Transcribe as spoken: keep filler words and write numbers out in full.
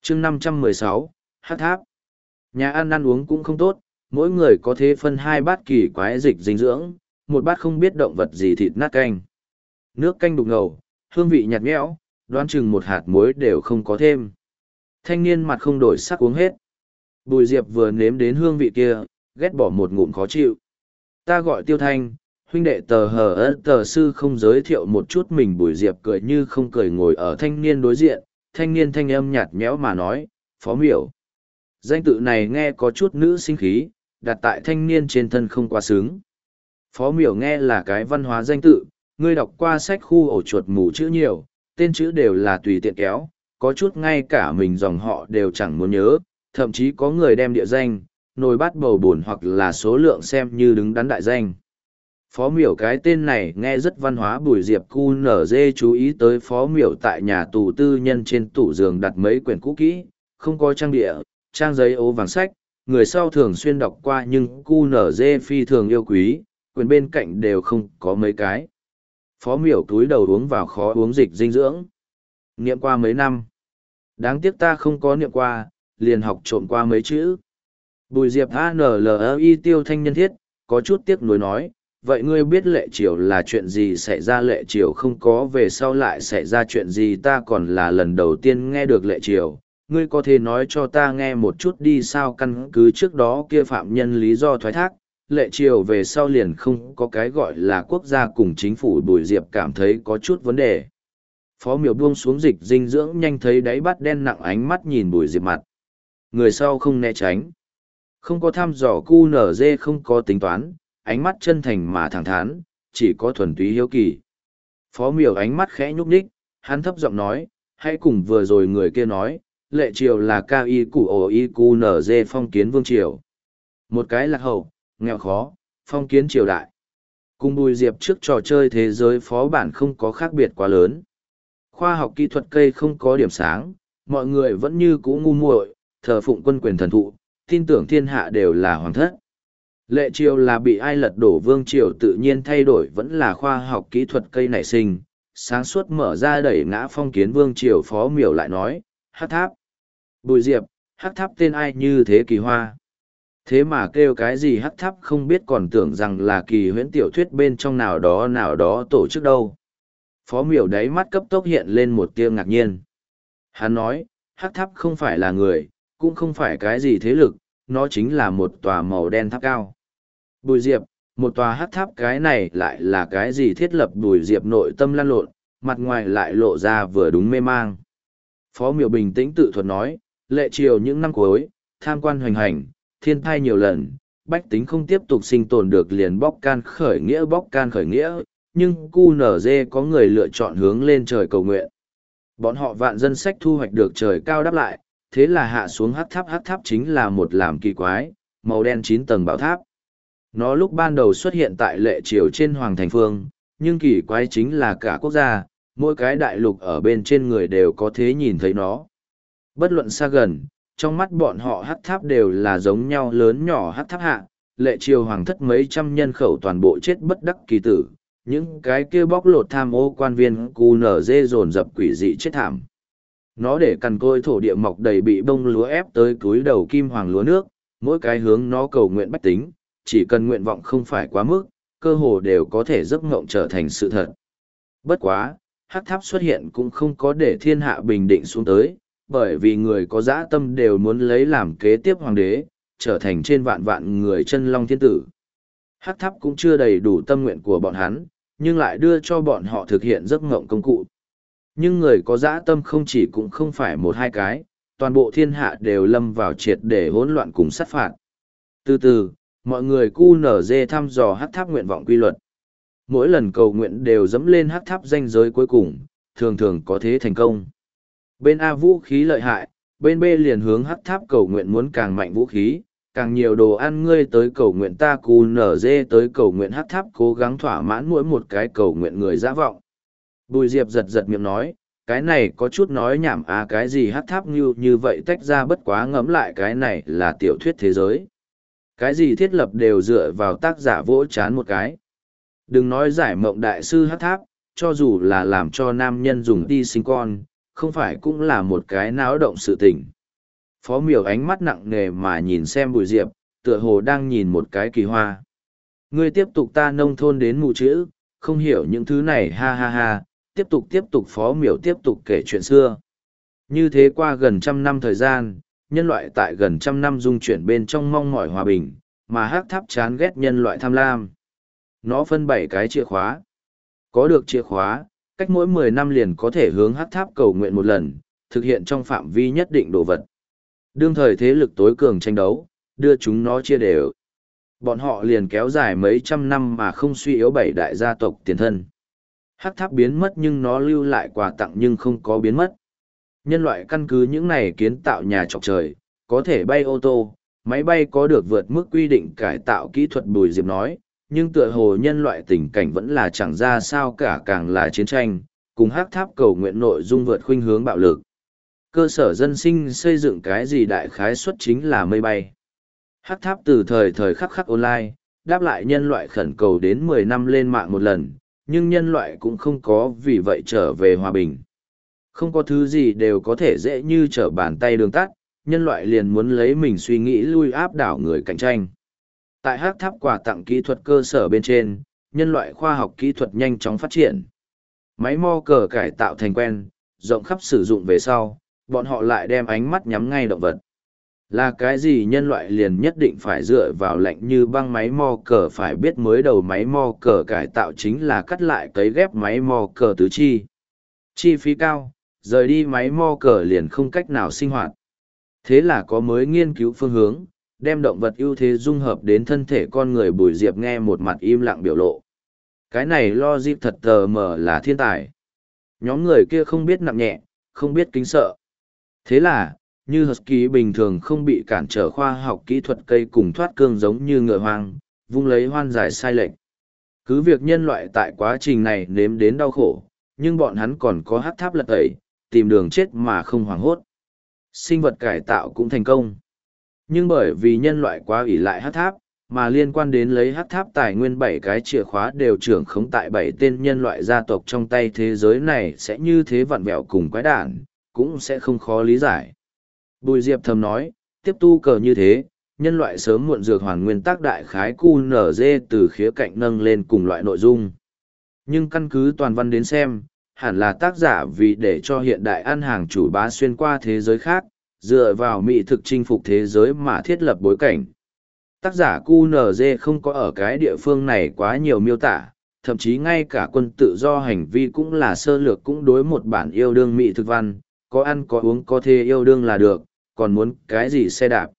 chương năm trăm mười sáu, hát tháp. Nhà ăn ăn uống cũng không tốt, mỗi người có thể phân hai bát kỳ quái dịch dinh dưỡng, một bát không biết động vật gì thịt nát canh. Nước canh đục ngầu, hương vị nhạt nhẽo, đoán chừng một hạt muối đều không có thêm. Thanh niên mặt không đổi sắc uống hết. Bùi Diệp vừa nếm đến hương vị kia, ghét bỏ một ngụm khó chịu. Ta gọi Tiêu Thanh, huynh đệ tờ hờ ớt tờ sư không giới thiệu một chút mình. Bùi Diệp cười như không cười ngồi ở thanh niên đối diện, thanh niên thanh âm nhạt nhẽo mà nói, Phó Miểu. Danh tự này nghe có chút nữ sinh khí, đặt tại thanh niên trên thân không quá sướng. Phó Miểu nghe là cái văn hóa danh tự, ngươi đọc qua sách khu ổ chuột mù chữ nhiều, tên chữ đều là tùy tiện kéo, có chút ngay cả mình dòng họ đều chẳng muốn nhớ, thậm chí có người đem địa danh, nồi bát bầu buồn hoặc là số lượng xem như đứng đắn đại danh. Phó Miểu cái tên này nghe rất văn hóa. Bùi Diệp cu nở dê chú ý tới Phó Miểu tại nhà tù tư nhân trên tủ giường đặt mấy quyển cũ kỹ, không có trang địa, trang giấy ố vàng sách, người sau thường xuyên đọc qua nhưng cu nở dê phi thường yêu quý, quyển bên cạnh đều không có mấy cái. Phó Miểu túi đầu uống vào khó uống dịch dinh dưỡng. Niệm qua mấy năm. Đáng tiếc ta không có niệm qua, liền học trộm qua mấy chữ. Bùi Diệp a n l i Tiêu Thanh nhân thiết, có chút tiếc nuối nói, vậy ngươi biết lệ triều là chuyện gì xảy ra? Lệ triều không có về sau lại xảy ra chuyện gì? Ta còn là lần đầu tiên nghe được lệ triều, ngươi có thể nói cho ta nghe một chút đi sao? Căn cứ trước đó kia phạm nhân lý do thoái thác, lệ triều về sau liền không có cái gọi là quốc gia cùng chính phủ. Bùi Diệp cảm thấy có chút vấn đề. Phó Miểu buông xuống dịch dinh dưỡng, nhanh thấy đáy bát đen nặng, ánh mắt nhìn Bùi Diệp mặt. Người sau không né tránh, không có thăm dò cu nở dê, không có tính toán, ánh mắt chân thành mà thẳng thắn, chỉ có thuần túy hiếu kỳ. Phó Miểu ánh mắt khẽ nhúc nhích, hắn thấp giọng nói, hãy cùng vừa rồi người kia nói, lệ triều là ca y củ ổ y cu nở dê phong kiến vương triều. Một cái lạc hậu, nghèo khó, phong kiến triều đại. Cùng Bùi Diệp trước trò chơi thế giới phó bản không có khác biệt quá lớn. Khoa học kỹ thuật cây không có điểm sáng, mọi người vẫn như cũ ngu muội, thờ phụng quân quyền thần thụ, tin tưởng thiên hạ đều là hoàng thất. Lệ triều là bị ai lật đổ vương triều tự nhiên thay đổi, vẫn là khoa học kỹ thuật cây nảy sinh, sáng suốt mở ra đẩy ngã phong kiến vương triều. Phó Miểu lại nói, hắc tháp. Bùi Diệp, hắc tháp tên ai như thế kỳ hoa. Thế mà kêu cái gì hắc tháp không biết, còn tưởng rằng là kỳ huyễn tiểu thuyết bên trong nào đó nào đó tổ chức đâu. Phó Miểu đáy mắt cấp tốc hiện lên một tia ngạc nhiên. Hắn nói, hắc tháp không phải là người, cũng không phải cái gì thế lực, nó chính là một tòa màu đen tháp cao. Bùi Diệp, một tòa hắc tháp, cái này lại là cái gì thiết lập? Bùi Diệp nội tâm lăn lộn, mặt ngoài lại lộ ra vừa đúng mê mang. Phó Miểu bình tĩnh tự thuật nói, lệ triều những năm cuối, tham quan hoành hành, thiên thai nhiều lần, bách tính không tiếp tục sinh tồn được liền bóc can khởi nghĩa bóc can khởi nghĩa, nhưng cu nở dê có người lựa chọn hướng lên trời cầu nguyện. Bọn họ vạn dân sách thu hoạch được trời cao đáp lại, thế là hạ xuống hắc tháp. Hắc tháp chính là một làm kỳ quái, màu đen chín tầng bảo tháp. Nó lúc ban đầu xuất hiện tại lệ triều trên Hoàng Thành Phương, nhưng kỳ quái chính là cả quốc gia, mỗi cái đại lục ở bên trên người đều có thể nhìn thấy nó. Bất luận xa gần, trong mắt bọn họ hắc tháp đều là giống nhau lớn nhỏ. Hắc tháp hạ, lệ triều hoàng thất mấy trăm nhân khẩu toàn bộ chết bất đắc kỳ tử, những cái kia bóc lột tham ô quan viên cu nở dê dồn dập quỷ dị chết thảm. Nó để cằn côi thổ địa mọc đầy bị bông lúa ép tới cúi đầu kim hoàng lúa nước, mỗi cái hướng nó cầu nguyện bách tính, chỉ cần nguyện vọng không phải quá mức, cơ hồ đều có thể giấc ngộng trở thành sự thật. Bất quá, hắc tháp xuất hiện cũng không có để thiên hạ bình định xuống tới, bởi vì người có dã tâm đều muốn lấy làm kế tiếp hoàng đế, trở thành trên vạn vạn người chân long thiên tử. Hắc tháp cũng chưa đầy đủ tâm nguyện của bọn hắn, nhưng lại đưa cho bọn họ thực hiện giấc ngộng công cụ. Nhưng người có dã tâm không chỉ cũng không phải một hai cái, toàn bộ thiên hạ đều lâm vào triệt để hỗn loạn cùng sát phạt. Từ từ, mọi người cu nở dê thăm dò hắc tháp nguyện vọng quy luật. Mỗi lần cầu nguyện đều dẫm lên hắc tháp ranh giới cuối cùng, thường thường có thế thành công. Bên A vũ khí lợi hại, bên B liền hướng hắc tháp cầu nguyện muốn càng mạnh vũ khí, càng nhiều đồ ăn. Ngươi tới cầu nguyện, ta cu nở dê tới cầu nguyện, hắc tháp cố gắng thỏa mãn mỗi một cái cầu nguyện người dã vọng. Bùi Diệp giật giật miệng nói, cái này có chút nói nhảm à, cái gì hắc tháp như như vậy tách ra, bất quá ngẫm lại cái này là tiểu thuyết thế giới. Cái gì thiết lập đều dựa vào tác giả vỗ chán một cái. Đừng nói giải mộng đại sư hắc tháp, cho dù là làm cho nam nhân dùng đi sinh con, không phải cũng là một cái náo động sự tình. Phó miểu ánh mắt nặng nề mà nhìn xem Bùi Diệp, tựa hồ đang nhìn một cái kỳ hoa. Ngươi tiếp tục ta nông thôn đến mù chữ, không hiểu những thứ này ha ha ha, tiếp tục tiếp tục Phó miểu tiếp tục kể chuyện xưa. Như thế qua gần trăm năm thời gian, nhân loại tại gần trăm năm dung chuyển bên trong mong mỏi hòa bình, mà hắc tháp chán ghét nhân loại tham lam. Nó phân bảy cái chìa khóa. Có được chìa khóa, cách mỗi mười năm liền có thể hướng hắc tháp cầu nguyện một lần, thực hiện trong phạm vi nhất định đồ vật. Đương thời thế lực tối cường tranh đấu, đưa chúng nó chia đều. Bọn họ liền kéo dài mấy trăm năm mà không suy yếu bảy đại gia tộc tiền thân. Hắc tháp biến mất nhưng nó lưu lại quà tặng nhưng không có biến mất. Nhân loại căn cứ những này kiến tạo nhà trọc trời, có thể bay ô tô, máy bay có được vượt mức quy định cải tạo kỹ thuật. Bùi Diệp nói, nhưng tựa hồ nhân loại tình cảnh vẫn là chẳng ra sao cả, càng là chiến tranh, cùng hắc tháp cầu nguyện nội dung vượt khuynh hướng bạo lực. Cơ sở dân sinh xây dựng cái gì đại khái suất chính là mây bay. Hắc tháp từ thời thời khắc khắc online, đáp lại nhân loại khẩn cầu đến mười năm lên mạng một lần, nhưng nhân loại cũng không có vì vậy trở về hòa bình. Không có thứ gì đều có thể dễ như trở bàn tay đường tắt, nhân loại liền muốn lấy mình suy nghĩ lui áp đảo người cạnh tranh. Tại hắc tháp quà tặng kỹ thuật cơ sở bên trên, nhân loại khoa học kỹ thuật nhanh chóng phát triển. Máy mo cờ cải tạo thành quen, rộng khắp sử dụng về sau, bọn họ lại đem ánh mắt nhắm ngay động vật. Là cái gì nhân loại liền nhất định phải dựa vào lệnh như băng máy mo cờ, phải biết mới đầu máy mo cờ cải tạo chính là cắt lại cấy ghép máy mo cờ tứ chi. Chi phí cao, rời đi máy mo cờ liền không cách nào sinh hoạt. Thế là có mới nghiên cứu phương hướng, đem động vật ưu thế dung hợp đến thân thể con người. Bùi Diệp nghe một mặt im lặng biểu lộ. Cái này lo dịp thật tờ mờ là thiên tài. Nhóm người kia không biết nặng nhẹ, không biết kính sợ. Thế là, như Husky bình thường không bị cản trở khoa học kỹ thuật cây cùng thoát cương giống như ngựa hoang, vung lấy hoan giải sai lệch. Cứ việc nhân loại tại quá trình này nếm đến đau khổ, nhưng bọn hắn còn có hắc tháp lật tẩy, tìm đường chết mà không hoảng hốt. Sinh vật cải tạo cũng thành công. Nhưng bởi vì nhân loại quá ỷ lại hắc tháp, mà liên quan đến lấy hắc tháp tài nguyên bảy cái chìa khóa đều trưởng khống tại bảy tên nhân loại gia tộc trong tay, thế giới này sẽ như thế vặn vẹo cùng quái đản, cũng sẽ không khó lý giải. Bùi Diệp thầm nói, tiếp tu cờ như thế, nhân loại sớm muộn dược hoàn nguyên tác đại khái cu nở dê từ khía cạnh nâng lên cùng loại nội dung. Nhưng căn cứ toàn văn đến xem, hẳn là tác giả vì để cho hiện đại ăn hàng chủ bá xuyên qua thế giới khác, dựa vào mỹ thực chinh phục thế giới mà thiết lập bối cảnh. Tác giả cu nở dê không có ở cái địa phương này quá nhiều miêu tả, thậm chí ngay cả quân tự do hành vi cũng là sơ lược, cũng đối một bản yêu đương mỹ thực văn, có ăn có uống có thể yêu đương là được, còn muốn cái gì xe đạp.